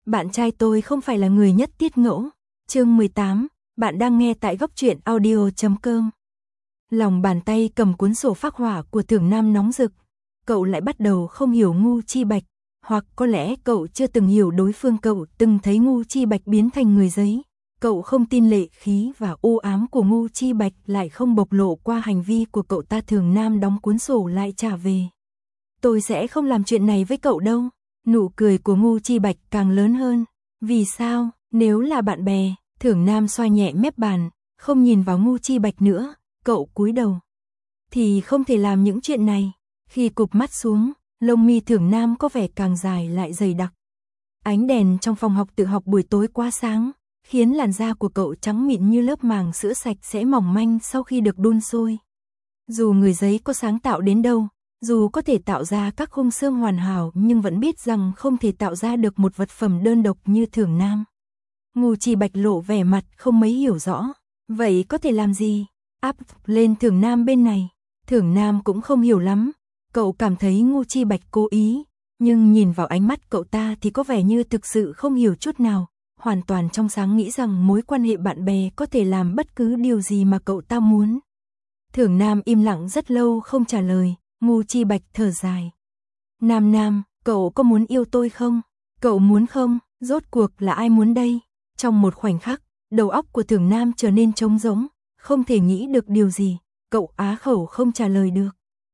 Bạn trai tôi không phải là người nhất tiết ngẫu. Chương 18, bạn đang nghe tại góc truyện audio.com. Lòng bàn tay cầm cuốn sổ phác họa của Thưởng Nam nóng rực. Cậu lại bắt đầu không hiểu Ngu Chi Bạch, hoặc có lẽ cậu chưa từng hiểu đối phương. Cậu từng thấy Ngu Chi Bạch biến thành người giấy. Cậu không tin lệ khí và u ám của Ngu Chi Bạch lại không bộc lộ qua hành vi của cậu ta. Thưởng Nam đóng cuốn sổ lại trả về. Tôi sẽ không làm chuyện này với cậu đâu. Nụ cười của Ngu Chi Bạch càng lớn hơn. Vì sao? Nếu là bạn bè, Thưởng Nam xoa nhẹ mép bàn, không nhìn vào Ngu Chi Bạch nữa, cậu cúi đầu. Thì không thể làm những chuyện này. Khi cụp mắt xuống, lông mi Thưởng Nam có vẻ càng dài lại dày đặc. Ánh đèn trong phòng học tự học buổi tối quá sáng, khiến làn da của cậu trắng mịn như lớp màng sữa sạch sẽ mỏng manh sau khi được đun sôi. Dù người giấy có sáng tạo đến đâu, dù có thể tạo ra các khung xương hoàn hảo, nhưng vẫn biết rằng không thể tạo ra được một vật phẩm đơn độc như Thưởng Nam. Ngu Chi Bạch lộ vẻ mặt không mấy hiểu rõ. Vậy có thể làm gì? Áp lên Thưởng Nam bên này. Thưởng Nam cũng không hiểu lắm. Cậu cảm thấy Ngu Chi Bạch cố ý, nhưng nhìn vào ánh mắt cậu ta thì có vẻ như thực sự không hiểu chút nào. Hoàn toàn trong sáng, nghĩ rằng mối quan hệ bạn bè có thể làm bất cứ điều gì mà cậu ta muốn. Thưởng Nam im lặng rất lâu không trả lời. Ngu Chi Bạch thở dài. Nam, cậu có muốn yêu tôi không? Cậu muốn không? Rốt cuộc là ai muốn đây? Trong một khoảnh khắc, đầu óc của Thưởng Nam trở nên trống rỗng, không thể nghĩ được điều gì. Cậu á khẩu không trả lời được.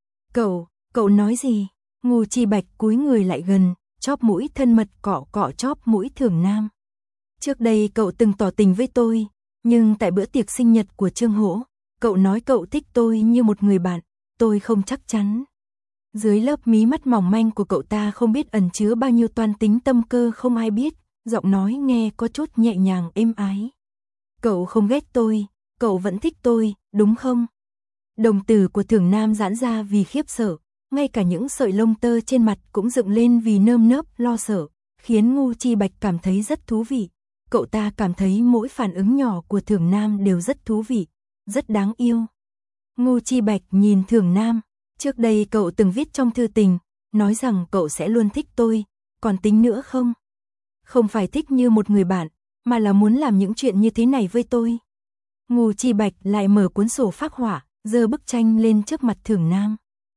Cậu nói gì? Ngu Chi Bạch cúi người lại gần, chóp mũi thân mật cọ chóp mũi Thưởng Nam. Trước đây cậu từng tỏ tình với tôi, nhưng tại bữa tiệc sinh nhật của Trương Hỗ, cậu nói cậu thích tôi như một người bạn. Tôi không chắc chắn. Dưới lớp mí mắt mỏng manh của cậu ta không biết ẩn chứa bao nhiêu toan tính tâm cơ không ai biết, giọng nói nghe có chút nhẹ nhàng êm ái. Cậu không ghét tôi, cậu vẫn thích tôi, đúng không? Đồng tử của Thưởng Nam giãn ra vì khiếp sợ, ngay cả những sợi lông tơ trên mặt cũng dựng lên vì nơm nớp lo sợ, khiến Ngu Chi Bạch cảm thấy rất thú vị. Cậu ta cảm thấy mỗi phản ứng nhỏ của Thưởng Nam đều rất thú vị, rất đáng yêu. Ngu Chi Bạch nhìn Thưởng Nam, trước đây cậu từng viết trong thư tình, nói rằng cậu sẽ luôn thích tôi, còn tính nữa không? Không phải thích như một người bạn, mà là muốn làm những chuyện như thế này với tôi. Ngu Chi Bạch lại mở cuốn sổ phác họa, giơ bức tranh lên trước mặt Thưởng Nam.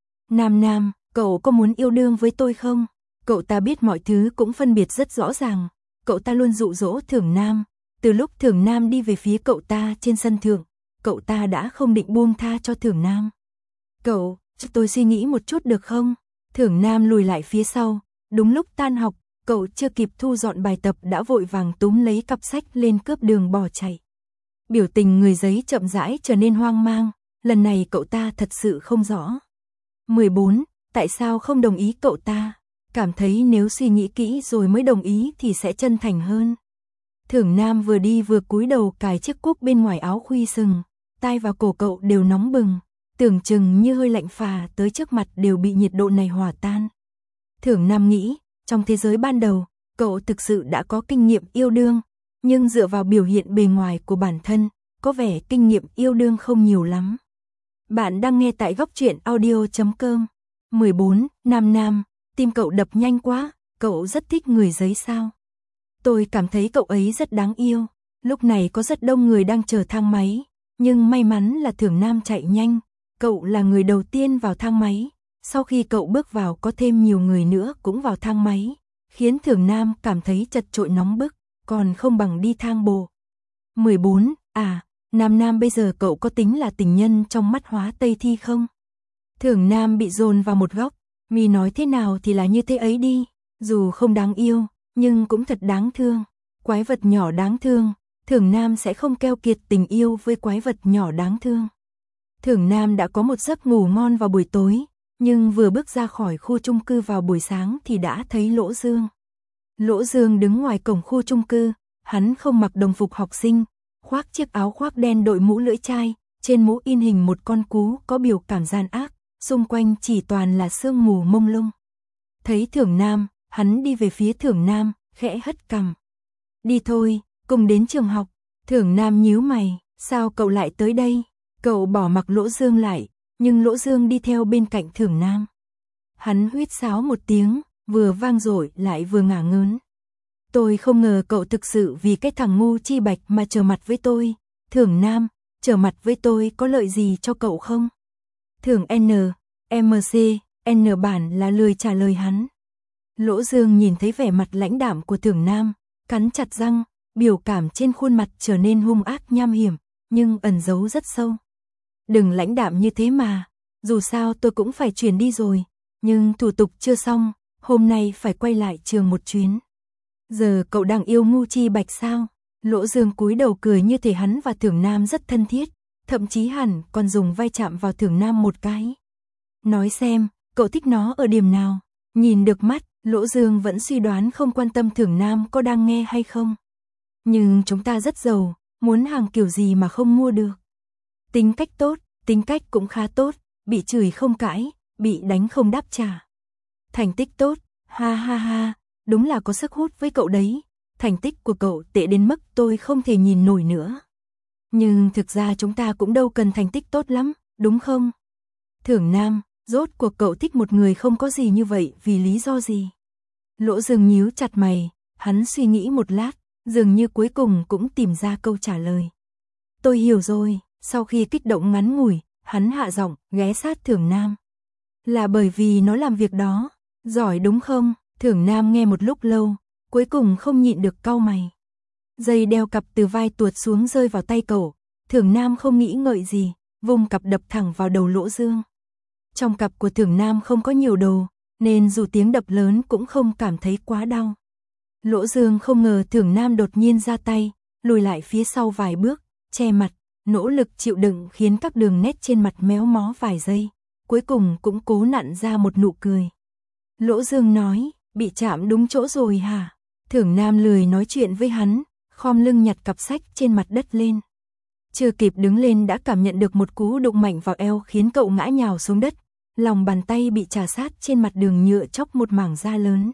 Nam, cậu có muốn yêu đương với tôi không? Cậu ta biết mọi thứ cũng phân biệt rất rõ ràng, cậu ta luôn dụ dỗ Thưởng Nam, từ lúc Thưởng Nam đi về phía cậu ta trên sân thượng. Cậu ta đã không định buông tha cho Thưởng Nam. Cậu, cho tôi suy nghĩ một chút được không? Thưởng Nam lùi lại phía sau. Đúng lúc tan học, cậu chưa kịp thu dọn bài tập đã vội vàng túm lấy cặp sách lên cướp đường bỏ chạy. Biểu tình người giấy chậm rãi trở nên hoang mang. Lần này cậu ta thật sự không rõ. 14. Tại sao không đồng ý? Cậu ta cảm thấy nếu suy nghĩ kỹ rồi mới đồng ý thì sẽ chân thành hơn. Thưởng Nam vừa đi vừa cúi đầu cài chiếc cúc bên ngoài áo khuy sừng. Tai và cổ cậu đều nóng bừng, tưởng chừng như hơi lạnh phà tới trước mặt đều bị nhiệt độ này hòa tan. Thưởng Nam nghĩ, trong thế giới ban đầu, cậu thực sự đã có kinh nghiệm yêu đương, nhưng dựa vào biểu hiện bề ngoài của bản thân, có vẻ kinh nghiệm yêu đương không nhiều lắm. Bạn đang nghe tại góc truyện audio.com. 14. Nam, tim cậu đập nhanh quá, cậu rất thích người giấy sao? Tôi cảm thấy cậu ấy rất đáng yêu. Lúc này có rất đông người đang chờ thang máy. Nhưng may mắn là Thưởng Nam chạy nhanh, cậu là người đầu tiên vào thang máy. Sau khi cậu bước vào có thêm nhiều người nữa cũng vào thang máy, khiến Thưởng Nam cảm thấy chật chội nóng bức, còn không bằng đi thang bộ. 14. Nam bây giờ cậu có tính là tình nhân trong mắt Hóa Tây Thi không? Thưởng Nam bị dồn vào một góc, mi nói thế nào thì là như thế ấy đi, dù không đáng yêu, nhưng cũng thật đáng thương. Quái vật nhỏ đáng thương. Thưởng Nam sẽ không keo kiệt tình yêu với quái vật nhỏ đáng thương. Thưởng Nam đã có một giấc ngủ ngon vào buổi tối, nhưng vừa bước ra khỏi khu chung cư vào buổi sáng thì đã thấy Lỗ Dương. Lỗ Dương đứng ngoài cổng khu chung cư, hắn không mặc đồng phục học sinh, khoác chiếc áo khoác đen đội mũ lưỡi chai, trên mũ in hình một con cú có biểu cảm gian ác, xung quanh chỉ toàn là sương mù mông lung. Thấy Thưởng Nam, hắn đi về phía Thưởng Nam, khẽ hất cằm. Đi thôi, cùng đến trường học. Thưởng Nam nhíu mày, sao cậu lại tới đây? Cậu bỏ mặc Lỗ Dương lại, nhưng Lỗ Dương đi theo bên cạnh Thưởng Nam. Hắn huýt sáo một tiếng, vừa vang dội lại vừa ngả ngớn. Tôi không ngờ cậu thực sự vì cái thằng ngu Chi Bạch mà trở mặt với tôi. Thưởng Nam, trở mặt với tôi có lợi gì cho cậu không? Thưởng MC, N bản là lười trả lời hắn. Lỗ Dương nhìn thấy vẻ mặt lãnh đạm của Thưởng Nam, cắn chặt răng, biểu cảm trên khuôn mặt trở nên hung ác nham hiểm, nhưng ẩn giấu rất sâu. Đừng lãnh đạm như thế mà, dù sao tôi cũng phải chuyển đi rồi, nhưng thủ tục chưa xong, hôm nay phải quay lại trường một chuyến. Giờ cậu đang yêu ngu Chi Bạch sao? Lỗ Dương cúi đầu cười như thể hắn và Thưởng Nam rất thân thiết, thậm chí hẳn còn dùng vai chạm vào Thưởng Nam một cái. Nói xem, cậu thích nó ở điểm nào? Nhìn được mắt, Lỗ Dương vẫn suy đoán không quan tâm Thưởng Nam có đang nghe hay không. Nhưng chúng ta rất giàu, muốn hàng kiểu gì mà không mua được. Tính cách tốt, tính cách cũng khá tốt, bị chửi không cãi, bị đánh không đáp trả. Thành tích tốt, ha ha ha, đúng là có sức hút với cậu đấy. Thành tích của cậu tệ đến mức tôi không thể nhìn nổi nữa. Nhưng thực ra chúng ta cũng đâu cần thành tích tốt lắm, đúng không? Thưởng Nam, rốt cuộc cậu thích một người không có gì như vậy vì lý do gì? Lỗ Dương nhíu chặt mày, hắn suy nghĩ một lát, dường như cuối cùng cũng tìm ra câu trả lời. Tôi hiểu rồi, sau khi kích động ngắn ngủi, hắn hạ giọng, ghé sát Thưởng Nam. Là bởi vì nó làm việc đó, giỏi đúng không? Thưởng Nam nghe một lúc lâu, cuối cùng không nhịn được cau mày. Dây đeo cặp từ vai tuột xuống rơi vào tay cậu, Thưởng Nam không nghĩ ngợi gì, vùng cặp đập thẳng vào đầu Lỗ Dương. Trong cặp của Thưởng Nam không có nhiều đồ, nên dù tiếng đập lớn cũng không cảm thấy quá đau. Lỗ Dương không ngờ Thưởng Nam đột nhiên ra tay, lùi lại phía sau vài bước, che mặt, nỗ lực chịu đựng khiến các đường nét trên mặt méo mó vài giây, cuối cùng cũng cố nặn ra một nụ cười. Lỗ Dương nói, bị chạm đúng chỗ rồi hả? Thưởng Nam lười nói chuyện với hắn, khom lưng nhặt cặp sách trên mặt đất lên. Chưa kịp đứng lên đã cảm nhận được một cú đụng mạnh vào eo khiến cậu ngã nhào xuống đất, lòng bàn tay bị chà sát trên mặt đường nhựa chóc một mảng da lớn.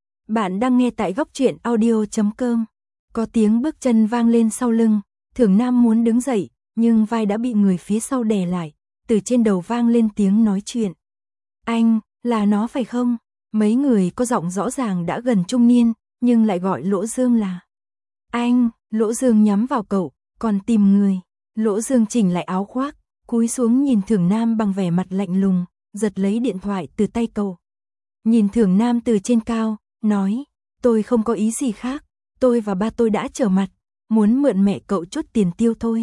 Bạn đang nghe tại Góc Truyện Audio.com. Có tiếng bước chân vang lên sau lưng, Thưởng Nam muốn đứng dậy, nhưng vai đã bị người phía sau đè lại, từ trên đầu vang lên tiếng nói chuyện. Anh, là nó phải không? Mấy người có giọng rõ ràng đã gần trung niên, nhưng lại gọi Lỗ Dương là anh. Lỗ Dương nhắm vào cậu, còn tìm người. Lỗ Dương chỉnh lại áo khoác, cúi xuống nhìn Thưởng Nam bằng vẻ mặt lạnh lùng, giật lấy điện thoại từ tay cậu. Nhìn Thưởng Nam từ trên cao, nói, tôi không có ý gì khác, tôi và ba tôi đã trở mặt, muốn mượn mẹ cậu chút tiền tiêu thôi.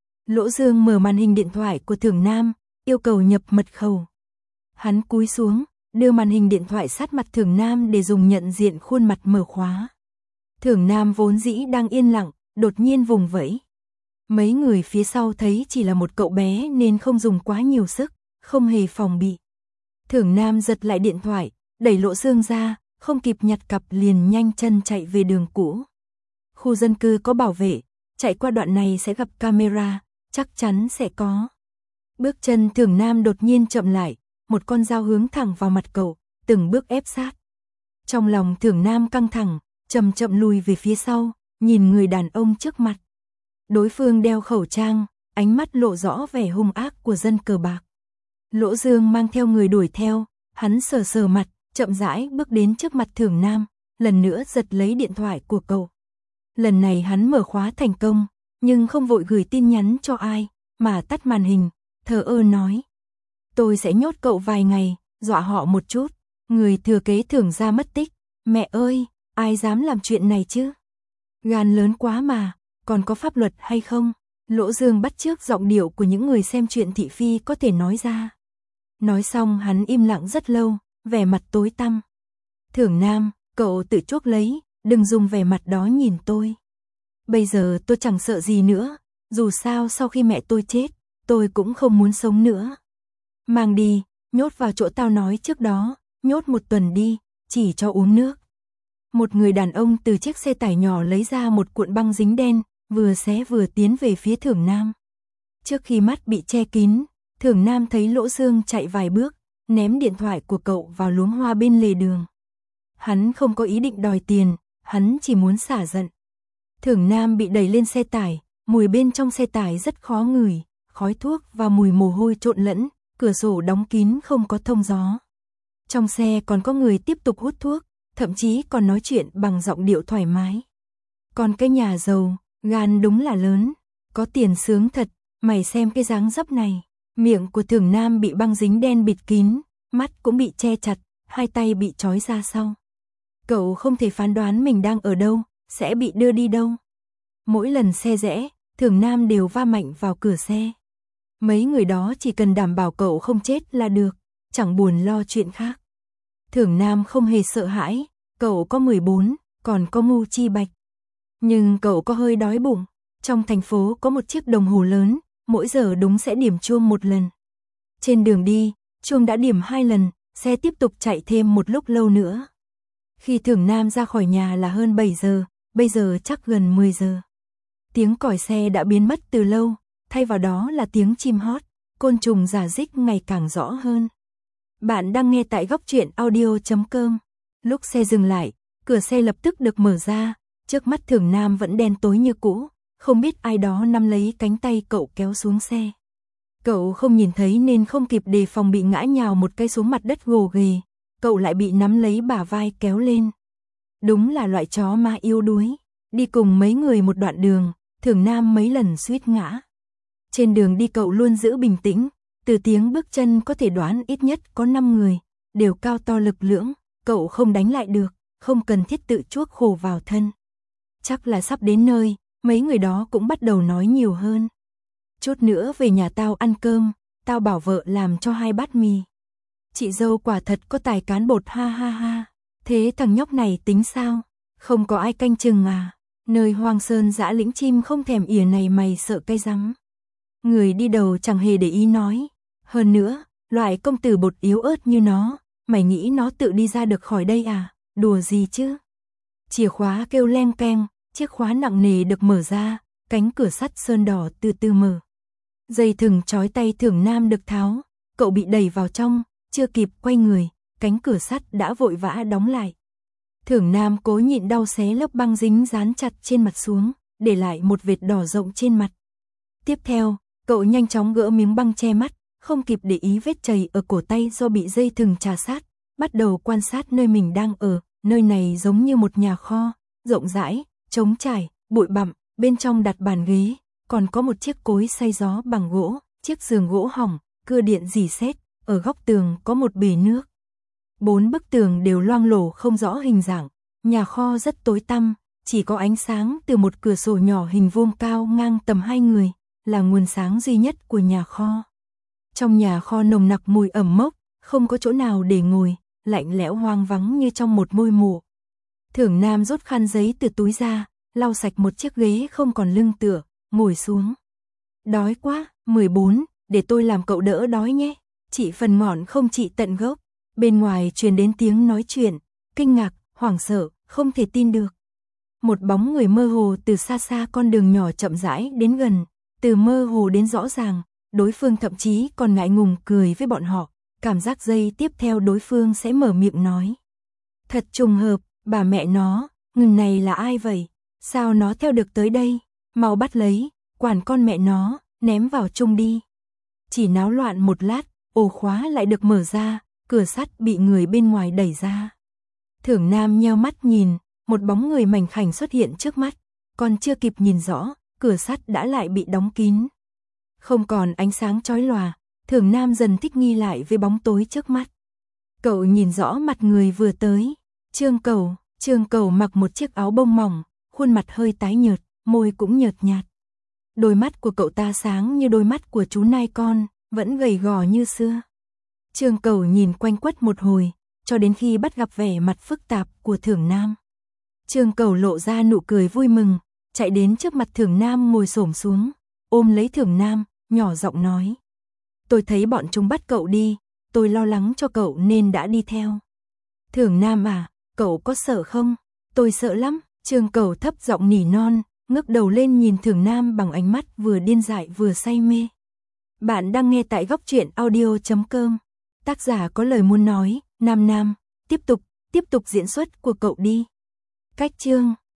Lỗ Dương mở màn hình điện thoại của Thưởng Nam, yêu cầu nhập mật khẩu. Hắn cúi xuống, đưa màn hình điện thoại sát mặt Thưởng Nam để dùng nhận diện khuôn mặt mở khóa. Thưởng Nam vốn dĩ đang yên lặng, đột nhiên vùng vẫy. Mấy người phía sau thấy chỉ là một cậu bé nên không dùng quá nhiều sức, không hề phòng bị. Thưởng Nam giật lại điện thoại, đẩy Lỗ Dương ra, không kịp nhặt cặp liền nhanh chân chạy về đường cũ. Khu dân cư có bảo vệ, chạy qua đoạn này sẽ gặp camera, chắc chắn sẽ có. Bước chân Thưởng Nam đột nhiên chậm lại, một con dao hướng thẳng vào mặt cậu, từng bước ép sát. Trong lòng Thưởng Nam căng thẳng, chậm chậm lùi về phía sau, nhìn người đàn ông trước mặt. Đối phương đeo khẩu trang, ánh mắt lộ rõ vẻ hung ác của dân cờ bạc. Lỗ Dương mang theo người đuổi theo, hắn sờ sờ mặt, chậm rãi bước đến trước mặt Thưởng Nam, lần nữa giật lấy điện thoại của cậu. Lần này hắn mở khóa thành công, nhưng không vội gửi tin nhắn cho ai, mà tắt màn hình, thờ ơ nói. Tôi sẽ nhốt cậu vài ngày, dọa họ một chút, người thừa kế Thưởng gia mất tích. Mẹ ơi, ai dám làm chuyện này chứ? Gan lớn quá mà, còn có pháp luật hay không? Lỗ Dương bắt chước giọng điệu của những người xem chuyện thị phi có thể nói ra. Nói xong hắn im lặng rất lâu, vẻ mặt tối tăm. Thưởng Nam, cậu tự chuốc lấy, đừng dùng vẻ mặt đó nhìn tôi. Bây giờ tôi chẳng sợ gì nữa, dù sao sau khi mẹ tôi chết, tôi cũng không muốn sống nữa. Mang đi, nhốt vào chỗ tao nói trước đó, nhốt 1 tuần đi, chỉ cho uống nước. Một người đàn ông từ chiếc xe tải nhỏ lấy ra một cuộn băng dính đen, vừa xé vừa tiến về phía Thưởng Nam. Trước khi mắt bị che kín, Thưởng Nam thấy Lỗ Dương chạy vài bước, ném điện thoại của cậu vào luống hoa bên lề đường. Hắn không có ý định đòi tiền, hắn chỉ muốn xả giận. Thưởng Nam bị đẩy lên xe tải, mùi bên trong xe tải rất khó ngửi, khói thuốc và mùi mồ hôi trộn lẫn, cửa sổ đóng kín không có thông gió. Trong xe còn có người tiếp tục hút thuốc, thậm chí còn nói chuyện bằng giọng điệu thoải mái. Còn cái nhà giàu, gan đúng là lớn, có tiền sướng thật, mày xem cái dáng dấp này. Miệng của Thường Nam bị băng dính đen bịt kín, mắt cũng bị che chặt, hai tay bị trói ra sau. Cậu không thể phán đoán mình đang ở đâu, sẽ bị đưa đi đâu. Mỗi lần xe rẽ, Thường Nam đều va mạnh vào cửa xe. Mấy người đó chỉ cần đảm bảo cậu không chết là được, chẳng buồn lo chuyện khác. Thường Nam không hề sợ hãi, cậu có 14, còn có ngu chi bạch. Nhưng cậu có hơi đói bụng, trong thành phố có một chiếc đồng hồ lớn, mỗi giờ đúng sẽ điểm chuông một lần. Trên đường đi, chuông đã điểm 2 lần, xe tiếp tục chạy thêm một lúc lâu nữa. Khi Thường Nam ra khỏi nhà là hơn 7 giờ, bây giờ chắc gần 10 giờ. Tiếng còi xe đã biến mất từ lâu, thay vào đó là tiếng chim hót, côn trùng rả rích ngày càng rõ hơn. Bạn đang nghe tại góc truyện audio.com. Lúc xe dừng lại, cửa xe lập tức được mở ra, trước mắt Thường Nam vẫn đen tối như cũ, không biết ai đó nắm lấy cánh tay cậu kéo xuống xe. Cậu không nhìn thấy nên không kịp đề phòng bị ngã nhào một cái xuống mặt đất gồ ghề, cậu lại bị nắm lấy bả vai kéo lên. Đúng là loại chó ma yếu đuối, đi cùng mấy người một đoạn đường, Thường Nam mấy lần suýt ngã. Trên đường đi cậu luôn giữ bình tĩnh, từ tiếng bước chân có thể đoán ít nhất có 5 người, đều cao to lực lưỡng, cậu không đánh lại được, không cần thiết tự chuốc khổ vào thân. Chắc là sắp đến nơi, mấy người đó cũng bắt đầu nói nhiều hơn. Chút nữa về nhà tao ăn cơm, tao bảo vợ làm cho 2 bát mì. Chị dâu quả thật có tài cán bột ha ha ha. Thế thằng nhóc này tính sao? Không có ai canh chừng à? Nơi hoang sơn dã lĩnh chim không thèm ỉa này mày sợ cây rắn. Người đi đầu chẳng hề để ý nói. Hơn nữa, loại công tử bột yếu ớt như nó, mày nghĩ nó tự đi ra được khỏi đây à? Đùa gì chứ? Chìa khóa kêu leng keng, chiếc khóa nặng nề được mở ra, cánh cửa sắt sơn đỏ từ từ mở. Dây thừng trói tay Thường Nam được tháo, cậu bị đẩy vào trong, chưa kịp quay người, cánh cửa sắt đã vội vã đóng lại. Thường Nam cố nhịn đau xé lớp băng dính dán chặt trên mặt xuống, để lại một vệt đỏ rộng trên mặt. Tiếp theo, cậu nhanh chóng gỡ miếng băng che mắt, không kịp để ý vết chày ở cổ tay do bị dây thừng chà sát, bắt đầu quan sát nơi mình đang ở. Nơi này giống như một nhà kho, rộng rãi, trống trải, bụi bặm, bên trong đặt bàn ghế, còn có một chiếc cối xay gió bằng gỗ, chiếc giường gỗ hỏng, cưa điện rỉ sét, ở góc tường có một bể nước. 4 bức tường đều loang lổ không rõ hình dạng, nhà kho rất tối tăm, chỉ có ánh sáng từ một cửa sổ nhỏ hình vuông cao ngang tầm 2 người, là nguồn sáng duy nhất của nhà kho. Trong nhà kho nồng nặc mùi ẩm mốc, không có chỗ nào để ngồi, lạnh lẽo hoang vắng như trong một ngôi mộ. Thường Nam rút khăn giấy từ túi ra, lau sạch một chiếc ghế không còn lưng tựa, ngồi xuống. Đói quá, 14, để tôi làm cậu đỡ đói nhé. Chỉ phần ngọn không trị tận gốc. Bên ngoài truyền đến tiếng nói chuyện, kinh ngạc, hoảng sợ, không thể tin được. Một bóng người mơ hồ từ xa xa con đường nhỏ chậm rãi đến gần, từ mơ hồ đến rõ ràng, đối phương thậm chí còn ngại ngùng cười với bọn họ. Cảm giác giây tiếp theo đối phương sẽ mở miệng nói. Thật trùng hợp, bà mẹ nó, người này là ai vậy? Sao nó theo được tới đây? Mau bắt lấy, quản con mẹ nó, ném vào chung đi. Chỉ náo loạn một lát, ổ khóa lại được mở ra, cửa sắt bị người bên ngoài đẩy ra. Thường Nam nheo mắt nhìn, một bóng người mảnh khảnh xuất hiện trước mắt, còn chưa kịp nhìn rõ, cửa sắt đã lại bị đóng kín. Không còn ánh sáng chói lòa. Thường Nam dần thích nghi lại với bóng tối trước mắt. Cậu nhìn rõ mặt người vừa tới. Trương Cầu mặc một chiếc áo bông mỏng, khuôn mặt hơi tái nhợt, môi cũng nhợt nhạt. Đôi mắt của cậu ta sáng như đôi mắt của chú nai con, vẫn gầy gò như xưa. Trương Cầu nhìn quanh quất một hồi, cho đến khi bắt gặp vẻ mặt phức tạp của Thường Nam. Trương Cầu lộ ra nụ cười vui mừng, chạy đến trước mặt Thường Nam ngồi xổm xuống, ôm lấy Thường Nam, nhỏ giọng nói. Tôi thấy bọn chúng bắt cậu đi, tôi lo lắng cho cậu nên đã đi theo. Thường Nam à, cậu có sợ không? Tôi sợ lắm, Trương Cầu thấp giọng nỉ non, ngước đầu lên nhìn Thường Nam bằng ánh mắt vừa điên dại vừa say mê. Bạn đang nghe tại góc truyện audio.com. Tác giả có lời muốn nói, Nam, tiếp tục diễn xuất của cậu đi. Cách chương